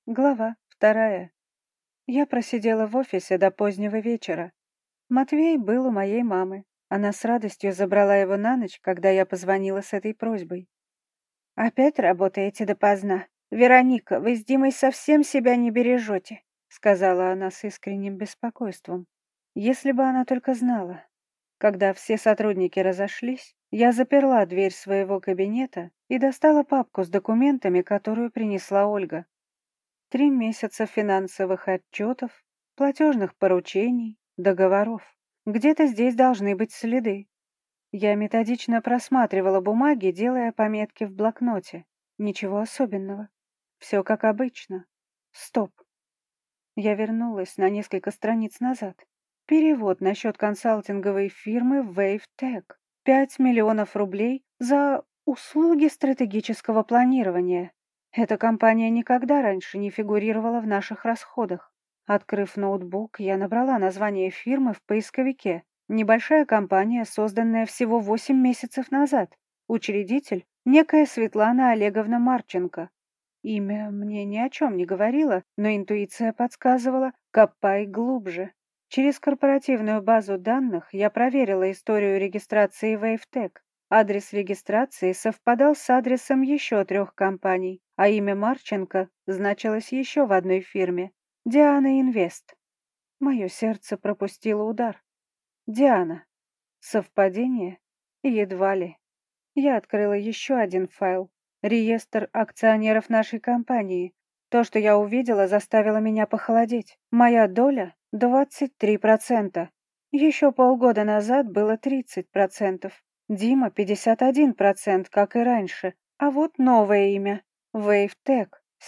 Глава 2. Я просидела в офисе до позднего вечера. Матвей был у моей мамы. Она с радостью забрала его на ночь, когда я позвонила с этой просьбой. «Опять работаете допоздна? Вероника, вы с Димой совсем себя не бережете», сказала она с искренним беспокойством. Если бы она только знала. Когда все сотрудники разошлись, я заперла дверь своего кабинета и достала папку с документами, которую принесла Ольга. 3 месяца финансовых отчетов, платежных поручений, договоров. Где-то здесь должны быть следы. Я методично просматривала бумаги, делая пометки в блокноте. Ничего особенного. Все как обычно. Стоп. Я вернулась на несколько страниц назад. Перевод на счет консалтинговой фирмы WaveTech. 5 миллионов рублей за услуги стратегического планирования. Эта компания никогда раньше не фигурировала в наших расходах. Открыв ноутбук, я набрала название фирмы в поисковике. Небольшая компания, созданная всего 8 месяцев назад. Учредитель — некая Светлана Олеговна Марченко. Имя мне ни о чем не говорило, но интуиция подсказывала: копай глубже. Через корпоративную базу данных я проверила историю регистрации WaveTech. Адрес регистрации совпадал с адресом еще 3 компаний, а имя Марченко значилось еще в одной фирме — Диана Инвест. Мое сердце пропустило удар. Диана. Совпадение? Едва ли. Я открыла еще один файл. Реестр акционеров нашей компании. То, что я увидела, заставило меня похолодеть. Моя доля — 23%. Еще полгода назад было 30%. Дима — 51%, как и раньше. А вот новое имя — WaveTech —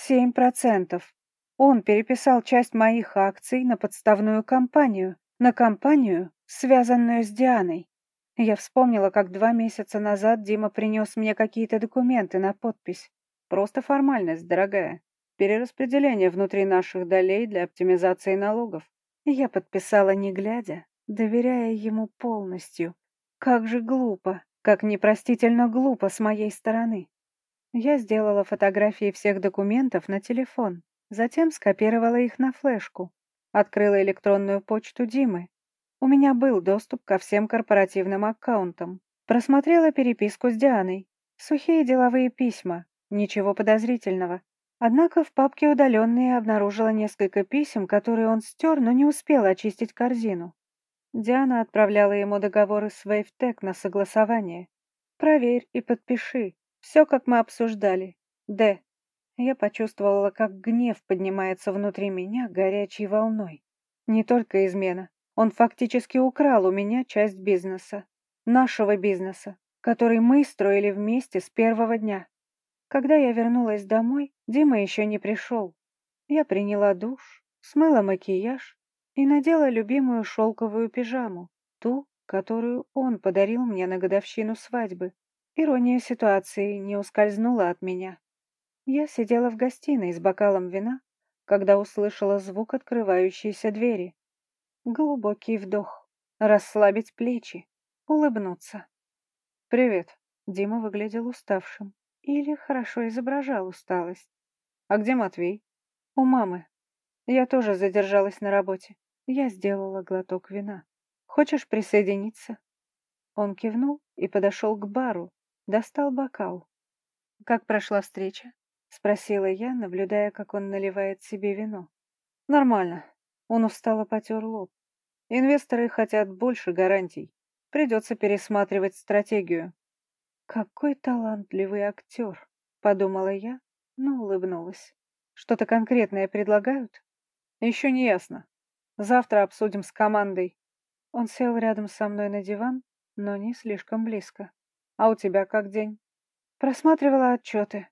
7%. Он переписал часть моих акций на подставную компанию, на компанию, связанную с Дианой. Я вспомнила, как 2 месяца назад Дима принес мне какие-то документы на подпись. Просто формальность, дорогая. Перераспределение внутри наших долей для оптимизации налогов. И я подписала не глядя, доверяя ему полностью. Как же глупо, как непростительно глупо с моей стороны. Я сделала фотографии всех документов на телефон, затем скопировала их на флешку, открыла электронную почту Димы. У меня был доступ ко всем корпоративным аккаунтам. Просмотрела переписку с Дианой. Сухие деловые письма, ничего подозрительного. Однако в папке «Удаленные» обнаружила несколько писем, которые он стер, но не успел очистить корзину. Диана отправляла ему договоры с WaveTech на согласование. «Проверь и подпиши. Все, как мы обсуждали. Д». Я почувствовала, как гнев поднимается внутри меня горячей волной. Не только измена. Он фактически украл у меня часть бизнеса. Нашего бизнеса, который мы строили вместе с первого дня. Когда я вернулась домой, Дима еще не пришел. Я приняла душ, смыла макияж и надела любимую шелковую пижаму, ту, которую он подарил мне на годовщину свадьбы. Ирония ситуации не ускользнула от меня. Я сидела в гостиной с бокалом вина, когда услышала звук открывающейся двери. Глубокий вдох, расслабить плечи, улыбнуться. «Привет». Дима выглядел уставшим. Или хорошо изображал усталость. «А где Матвей?» «У мамы. Я тоже задержалась на работе. Я сделала глоток вина. Хочешь присоединиться?» Он кивнул и подошел к бару, достал бокал. «Как прошла встреча?» — спросила я, наблюдая, как он наливает себе вино. «Нормально». Он устало потер лоб. «Инвесторы хотят больше гарантий. Придется пересматривать стратегию». «Какой талантливый актер», — подумала я, но улыбнулась. «Что-то конкретное предлагают?» «Еще не ясно. Завтра обсудим с командой». Он сел рядом со мной на диван, но не слишком близко. «А у тебя как день?» Просматривала отчеты.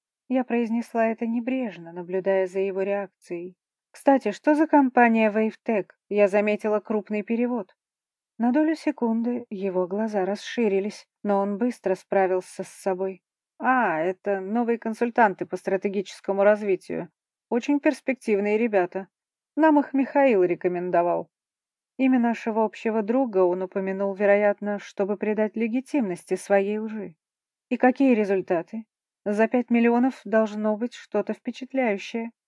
Я произнесла это небрежно, наблюдая за его реакцией. «Кстати, что за компания WaveTech? Я заметила крупный перевод». На долю секунды его глаза расширились, но он быстро справился с собой. Это новые консультанты по стратегическому развитию. Очень перспективные ребята. Нам их Михаил рекомендовал». Имя нашего общего друга он упомянул, вероятно, чтобы придать легитимности своей лжи. «И какие результаты? За 5 миллионов должно быть что-то впечатляющее».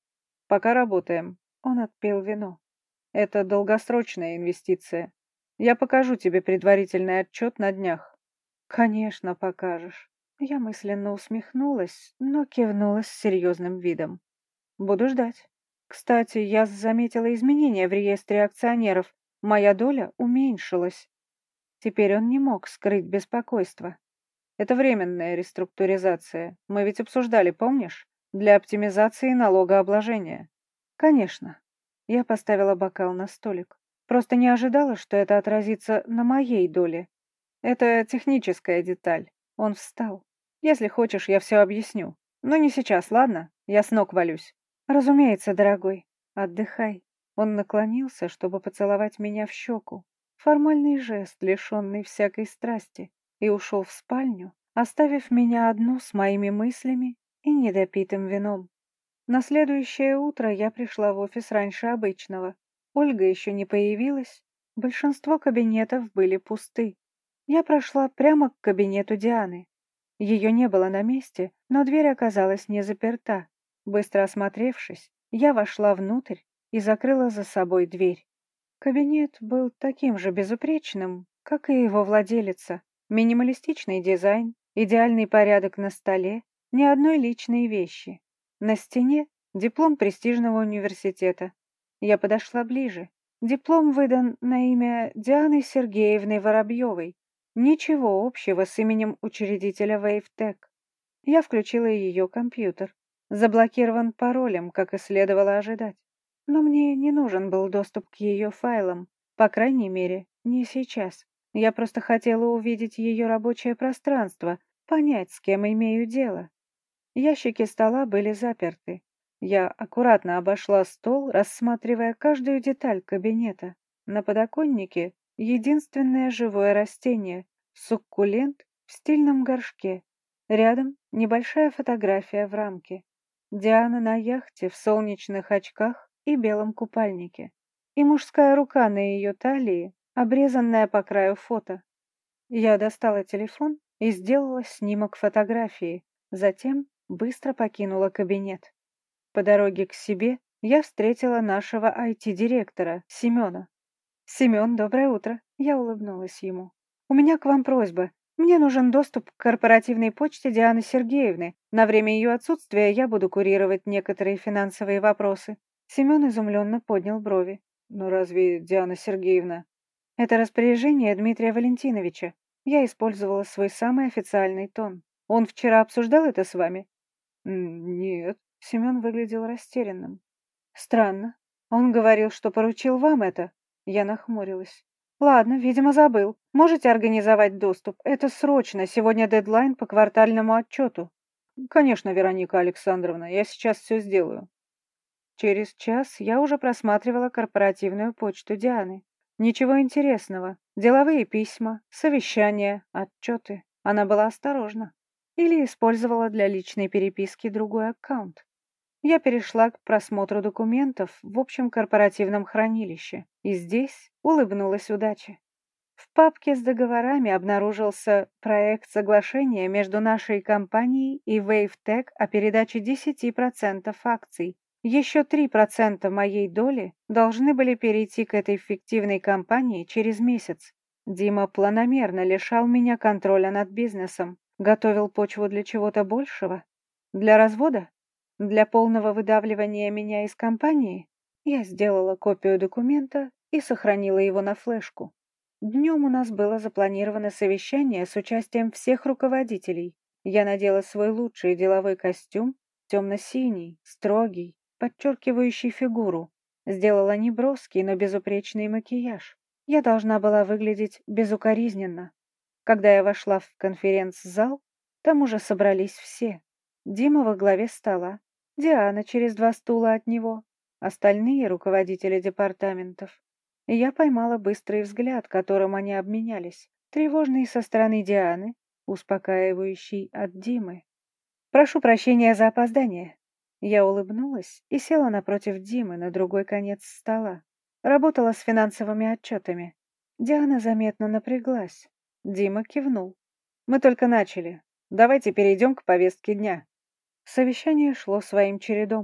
Пока работаем. Он отпил вино. Это долгосрочная инвестиция. Я покажу тебе предварительный отчет на днях. Конечно, покажешь. Я мысленно усмехнулась, но кивнула с серьезным видом. Буду ждать. Кстати, я заметила изменения в реестре акционеров. Моя доля уменьшилась. Теперь он не мог скрыть беспокойство. Это временная реструктуризация. Мы ведь обсуждали, помнишь? Для оптимизации налогообложения. Конечно. Я поставила бокал на столик. Просто не ожидала, что это отразится на моей доле. Это техническая деталь. Он встал. Если хочешь, я все объясню. Но не сейчас, ладно? Я с ног валюсь. Разумеется, дорогой. Отдыхай. Он наклонился, чтобы поцеловать меня в щеку. Формальный жест, лишенный всякой страсти, и ушел в спальню, оставив меня одну с моими мыслями и недопитым вином. На следующее утро я пришла в офис раньше обычного. Ольга еще не появилась. Большинство кабинетов были пусты. Я прошла прямо к кабинету Дианы. Ее не было на месте, но дверь оказалась не заперта. Быстро осмотревшись, я вошла внутрь и закрыла за собой дверь. Кабинет был таким же безупречным, как и его владелица. Минималистичный дизайн, идеальный порядок на столе, ни одной личной вещи. На стене диплом престижного университета. Я подошла ближе. Диплом выдан на имя Дианы Сергеевны Воробьевой. Ничего общего с именем учредителя WaveTech. Я включила ее компьютер. Заблокирован паролем, как и следовало ожидать. Но мне не нужен был доступ к ее файлам. По крайней мере, не сейчас. Я просто хотела увидеть ее рабочее пространство, понять, с кем имею дело. Ящики стола были заперты. Я аккуратно обошла стол, рассматривая каждую деталь кабинета. На подоконнике единственное живое растение — суккулент в стильном горшке. Рядом небольшая фотография в рамке. Диана на яхте в солнечных очках и белом купальнике. И мужская рука на ее талии, обрезанная по краю фото. Я достала телефон и сделала снимок фотографии. Затем быстро покинула кабинет. По дороге к себе я встретила нашего IT-директора, Семена. «Семен, доброе утро!» Я улыбнулась ему. «У меня к вам просьба. Мне нужен доступ к корпоративной почте Дианы Сергеевны. На время ее отсутствия я буду курировать некоторые финансовые вопросы». Семен изумленно поднял брови. «Но разве Диана Сергеевна...» «Это распоряжение Дмитрия Валентиновича. Я использовала свой самый официальный тон. Он вчера обсуждал это с вами?» «Нет». Семен выглядел растерянным. «Странно. Он говорил, что поручил вам это». Я нахмурилась. «Ладно, видимо, забыл. Можете организовать доступ? Это срочно. Сегодня дедлайн по квартальному отчету». «Конечно, Вероника Александровна, я сейчас все сделаю». Через час я уже просматривала корпоративную почту Дианы. Ничего интересного. Деловые письма, совещания, отчеты. Она была осторожна. Или использовала для личной переписки другой аккаунт. Я перешла к просмотру документов в общем корпоративном хранилище, и здесь улыбнулась удаче. В папке с договорами обнаружился проект соглашения между нашей компанией и WaveTech о передаче 10% акций. Еще 3% моей доли должны были перейти к этой фиктивной компании через месяц. Дима планомерно лишал меня контроля над бизнесом, готовил почву для чего-то большего. Для развода? Для полного выдавливания меня из компании я сделала копию документа и сохранила его на флешку. Днем у нас было запланировано совещание с участием всех руководителей. Я надела свой лучший деловой костюм, темно-синий, строгий, подчеркивающий фигуру. Сделала неброский, но безупречный макияж. Я должна была выглядеть безукоризненно. Когда я вошла в конференц-зал, там уже собрались все. Дима во главе стола, Диана через 2 стула от него, остальные руководители департаментов. Я поймала быстрый взгляд, которым они обменялись, тревожный со стороны Дианы, успокаивающий от Димы. «Прошу прощения за опоздание». Я улыбнулась и села напротив Димы на другой конец стола. Работала с финансовыми отчетами. Диана заметно напряглась. Дима кивнул. «Мы только начали. Давайте перейдем к повестке дня». Совещание шло своим чередом.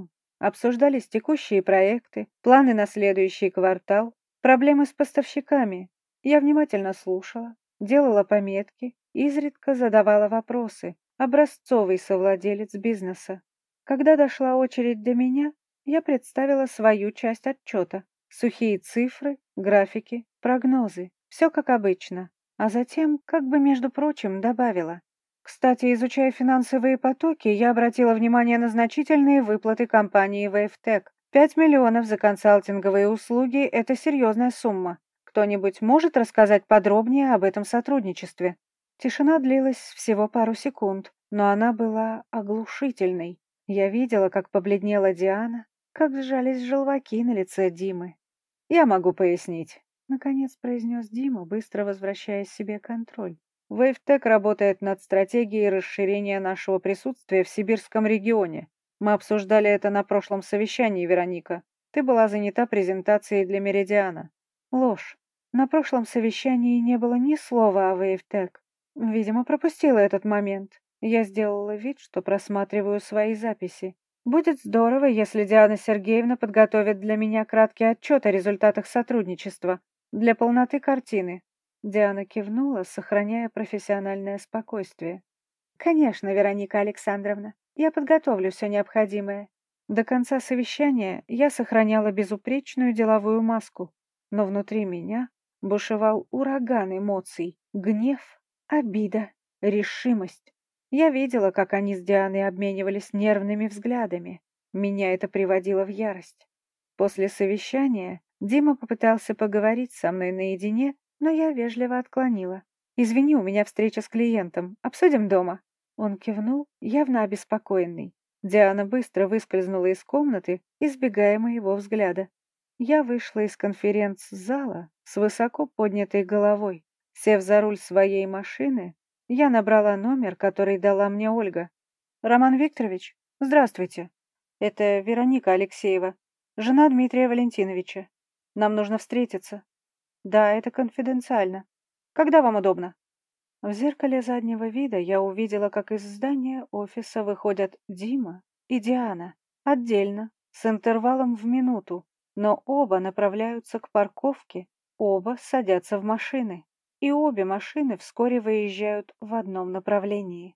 Обсуждались текущие проекты, планы на следующий квартал, проблемы с поставщиками. Я внимательно слушала, делала пометки, изредка задавала вопросы. Образцовый совладелец бизнеса. Когда дошла очередь до меня, я представила свою часть отчета. Сухие цифры, графики, прогнозы. Все как обычно. А затем, как бы между прочим, добавила. Кстати, изучая финансовые потоки, я обратила внимание на значительные выплаты компании Wavetech. 5 миллионов за консалтинговые услуги – это серьезная сумма. Кто-нибудь может рассказать подробнее об этом сотрудничестве? Тишина длилась всего пару секунд, но она была оглушительной. Я видела, как побледнела Диана, как сжались желваки на лице Димы. «Я могу пояснить», — наконец произнес Дима, быстро возвращая себе контроль. «Wavetech работает над стратегией расширения нашего присутствия в сибирском регионе. Мы обсуждали это на прошлом совещании, Вероника. Ты была занята презентацией для Меридиана». Ложь. На прошлом совещании не было ни слова о Wavetech. Видимо, пропустила этот момент. Я сделала вид, что просматриваю свои записи. Будет здорово, если Диана Сергеевна подготовит для меня краткий отчет о результатах сотрудничества, для полноты картины. Диана кивнула, сохраняя профессиональное спокойствие. Конечно, Вероника Александровна, я подготовлю все необходимое. До конца совещания я сохраняла безупречную деловую маску, но внутри меня бушевал ураган эмоций, гнев, обида, решимость. Я видела, как они с Дианой обменивались нервными взглядами. Меня это приводило в ярость. После совещания Дима попытался поговорить со мной наедине, но я вежливо отклонила. «Извини, у меня встреча с клиентом. Обсудим дома». Он кивнул, явно обеспокоенный. Диана быстро выскользнула из комнаты, избегая моего взгляда. Я вышла из конференц-зала с высоко поднятой головой. Сев за руль своей машины, я набрала номер, который дала мне Ольга. «Роман Викторович, здравствуйте. Это Вероника Алексеева, жена Дмитрия Валентиновича. Нам нужно встретиться». «Да, это конфиденциально. Когда вам удобно?» В зеркале заднего вида я увидела, как из здания офиса выходят Дима и Диана. Отдельно, с интервалом в минуту, но оба направляются к парковке, оба садятся в машины. И обе машины вскоре выезжают в одном направлении.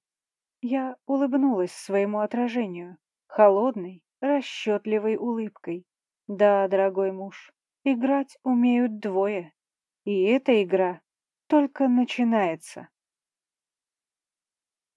Я улыбнулась своему отражению, холодной, расчетливой улыбкой. Да, дорогой муж, играть умеют двое. И эта игра только начинается.